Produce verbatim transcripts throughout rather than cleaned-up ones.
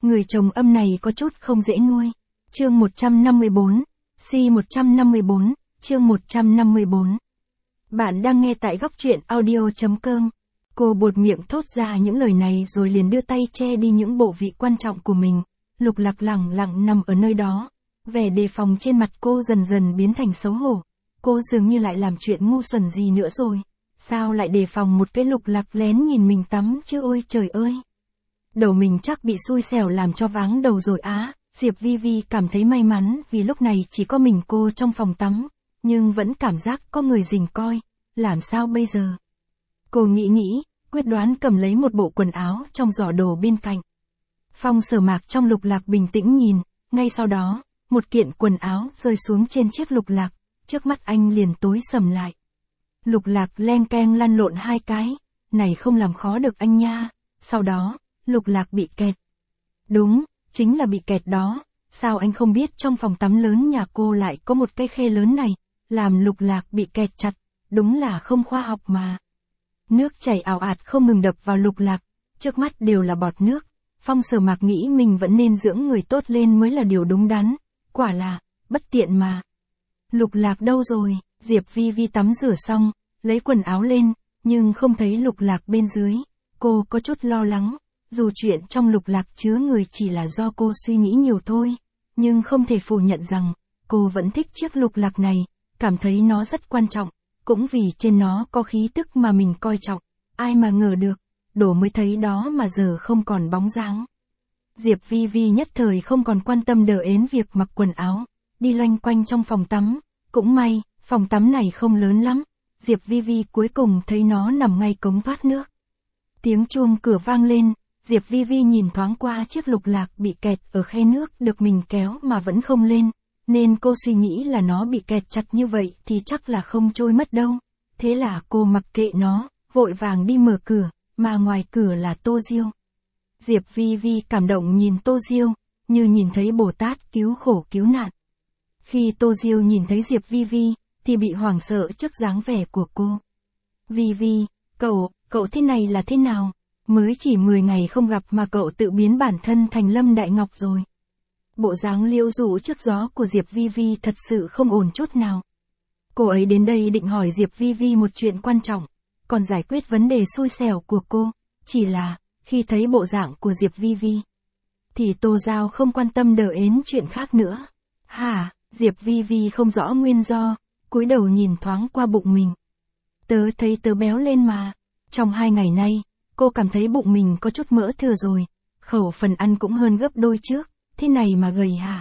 Người chồng âm này có chút không dễ nuôi. Chương một trăm năm mươi bốn, C một trăm năm mươi bốn, chương một trăm năm mươi bốn. Bạn đang nghe tại góc truyện audio chấm com. Cô buột miệng thốt ra những lời này rồi liền đưa tay che đi những bộ vị quan trọng của mình. Lục Lạc lẳng lặng nằm ở nơi đó. Vẻ đề phòng trên mặt cô dần dần biến thành xấu hổ. Cô dường như lại làm chuyện ngu xuẩn gì nữa rồi. Sao lại đề phòng một cái Lục Lạc lén nhìn mình tắm chứ, ôi trời ơi. Đầu mình chắc bị xui xẻo làm cho váng đầu rồi á. Diệp Vi Vi cảm thấy may mắn vì lúc này chỉ có mình cô trong phòng tắm. Nhưng vẫn cảm giác có người rình coi. Làm sao bây giờ? Cô nghĩ nghĩ, quyết đoán cầm lấy một bộ quần áo trong giỏ đồ bên cạnh. Phong Sở Mạc trong Lục Lạc bình tĩnh nhìn, ngay sau đó, một kiện quần áo rơi xuống trên chiếc Lục Lạc, trước mắt anh liền tối sầm lại. Lục Lạc len keng lăn lộn hai cái, này không làm khó được anh nha. Sau đó, Lục Lạc bị kẹt. Đúng, chính là bị kẹt đó. Sao anh không biết trong phòng tắm lớn nhà cô lại có một cái khe lớn này, làm Lục Lạc bị kẹt chặt, đúng là không khoa học mà. Nước chảy ào ạt không ngừng đập vào Lục Lạc, trước mắt đều là bọt nước. Phong Sở Mạc nghĩ mình vẫn nên dưỡng người tốt lên mới là điều đúng đắn, quả là, bất tiện mà. Lục Lạc đâu rồi? Diệp Vi Vi tắm rửa xong, lấy quần áo lên, nhưng không thấy Lục Lạc bên dưới. Cô có chút lo lắng, dù chuyện trong Lục Lạc chứa người chỉ là do cô suy nghĩ nhiều thôi, nhưng không thể phủ nhận rằng, cô vẫn thích chiếc Lục Lạc này, cảm thấy nó rất quan trọng, cũng vì trên nó có khí tức mà mình coi trọng, ai mà ngờ được, đổ mới thấy đó mà giờ không còn bóng dáng. Diệp Vi Vi nhất thời không còn quan tâm đờ ến việc mặc quần áo, đi loanh quanh trong phòng tắm, cũng may, phòng tắm này không lớn lắm, Diệp Vi Vi cuối cùng thấy nó nằm ngay cống thoát nước. Tiếng chuông cửa vang lên, Diệp Vi Vi nhìn thoáng qua chiếc Lục Lạc bị kẹt ở khe nước được mình kéo mà vẫn không lên, nên cô suy nghĩ là nó bị kẹt chặt như vậy thì chắc là không trôi mất đâu. Thế là cô mặc kệ nó, vội vàng đi mở cửa, mà ngoài cửa là Tô Diêu. Diệp Vi Vi cảm động nhìn Tô Diêu, như nhìn thấy Bồ Tát cứu khổ cứu nạn. Khi Tô Diêu nhìn thấy Diệp Vi Vi, thì bị hoảng sợ trước dáng vẻ của cô. Vi Vi, cậu, cậu thế này là thế nào? Mới chỉ mười ngày không gặp mà cậu tự biến bản thân thành Lâm Đại Ngọc rồi. Bộ dáng liễu dụ trước gió của Diệp Vi Vi thật sự không ổn chút nào. Cô ấy đến đây định hỏi Diệp Vi Vi một chuyện quan trọng, còn giải quyết vấn đề xui xẻo của cô, chỉ là, khi thấy bộ dạng của Diệp Vi Vi, thì Tô Giao không quan tâm đờ ến chuyện khác nữa. Hả, Diệp Vi Vi không rõ nguyên do, cúi đầu nhìn thoáng qua bụng mình. Tớ thấy tớ béo lên mà, trong hai ngày nay, cô cảm thấy bụng mình có chút mỡ thừa rồi, khẩu phần ăn cũng hơn gấp đôi trước, thế này mà gầy hả?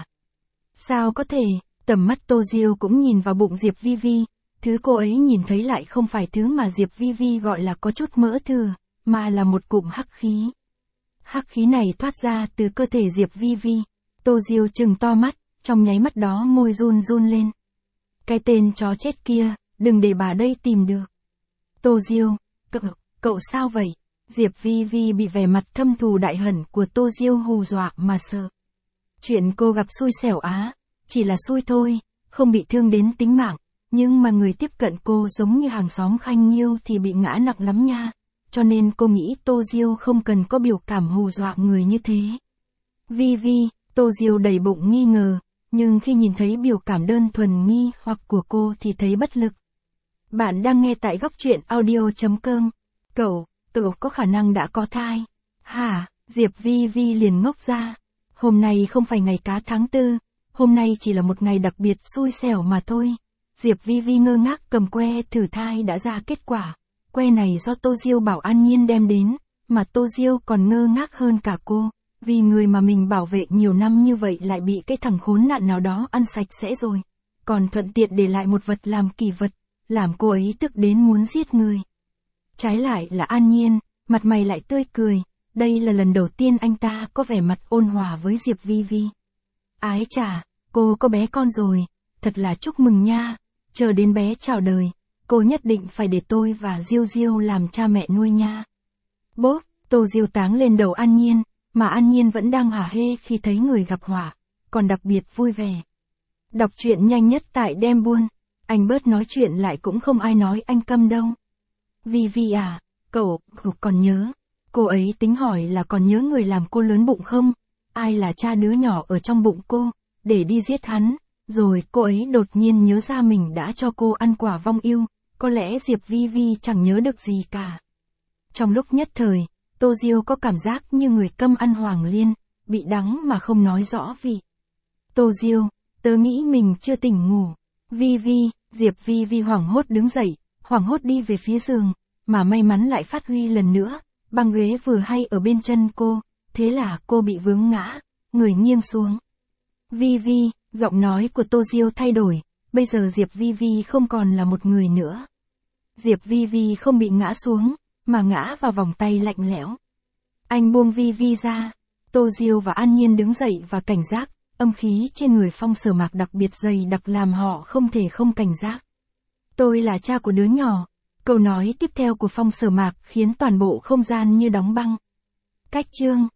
Sao có thể? Tầm mắt Tô Diêu cũng nhìn vào bụng Diệp Vi Vi, thứ cô ấy nhìn thấy lại không phải thứ mà Diệp Vi Vi gọi là có chút mỡ thừa, mà là một cụm hắc khí. Hắc khí này thoát ra từ cơ thể Diệp Vi Vi, Tô Diêu trừng to mắt, trong nháy mắt đó môi run run lên. Cái tên chó chết kia, đừng để bà đây tìm được. Tô Diêu, cậu, cậu sao vậy? Diệp Vi Vi bị vẻ mặt thâm thù đại hận của Tô Diêu hù dọa mà sợ. Chuyện cô gặp xui xẻo á, chỉ là xui thôi, không bị thương đến tính mạng, nhưng mà người tiếp cận cô giống như hàng xóm Khanh Nhiêu thì bị ngã nặng lắm nha, cho nên cô nghĩ Tô Diêu không cần có biểu cảm hù dọa người như thế. Vi Vi, Tô Diêu đầy bụng nghi ngờ, nhưng khi nhìn thấy biểu cảm đơn thuần nghi hoặc của cô thì thấy bất lực. Bạn đang nghe tại góc truyện audio chấm com. Cậu, cậu có khả năng đã có thai. Hả, Diệp Vi Vi liền ngốc ra. Hôm nay không phải ngày cá tháng tư, hôm nay chỉ là một ngày đặc biệt xui xẻo mà thôi. Diệp Vi Vi ngơ ngác cầm que thử thai đã ra kết quả. Que này do Tô Diêu bảo An Nhiên đem đến, mà Tô Diêu còn ngơ ngác hơn cả cô, vì người mà mình bảo vệ nhiều năm như vậy lại bị cái thằng khốn nạn nào đó ăn sạch sẽ rồi, còn thuận tiện để lại một vật làm kỷ vật, làm cô ấy tức đến muốn giết người. Trái lại là An Nhiên, mặt mày lại tươi cười, đây là lần đầu tiên anh ta có vẻ mặt ôn hòa với Diệp Vi Vi. Ái chà, cô có bé con rồi, thật là chúc mừng nha, chờ đến bé chào đời, cô nhất định phải để tôi và Diêu Diêu làm cha mẹ nuôi nha. Bốp, Tô Diêu táng lên đầu An Nhiên, mà An Nhiên vẫn đang hả hê khi thấy người gặp họa, còn đặc biệt vui vẻ. Đọc truyện nhanh nhất tại Đem Buôn, anh bớt nói chuyện lại cũng không ai nói anh câm đâu. Vi Vi à, cậu, cậu còn nhớ, cô ấy tính hỏi là còn nhớ người làm cô lớn bụng không? ai là cha đứa nhỏ ở trong bụng cô, để đi giết hắn. Rồi cô ấy đột nhiên nhớ ra mình đã cho cô ăn quả vong ưu, có lẽ Diệp Vi Vi chẳng nhớ được gì cả. Trong lúc nhất thời, Tô Diêu có cảm giác như người câm ăn hoàng liên, bị đắng mà không nói rõ vị. Tô Diêu, tớ nghĩ mình chưa tỉnh ngủ. Vi Vi, Diệp Vi Vi hoảng hốt đứng dậy, hoảng hốt đi về phía giường, mà may mắn lại phát huy lần nữa, băng ghế vừa hay ở bên chân cô, thế là cô bị vướng ngã, người nghiêng xuống. Vi Vi, giọng nói của Tô Diêu thay đổi, bây giờ Diệp Vi Vi không còn là một người nữa. Diệp Vi Vi không bị ngã xuống, mà ngã vào vòng tay lạnh lẽo. Anh buông Vi Vi ra. Tô Diêu và An Nhiên đứng dậy và cảnh giác, âm khí trên người Phong Sở Mạc đặc biệt dày đặc làm họ không thể không cảnh giác. Tôi là cha của đứa nhỏ. Câu nói tiếp theo của Phong Sở Mạc khiến toàn bộ không gian như đóng băng. Cách chương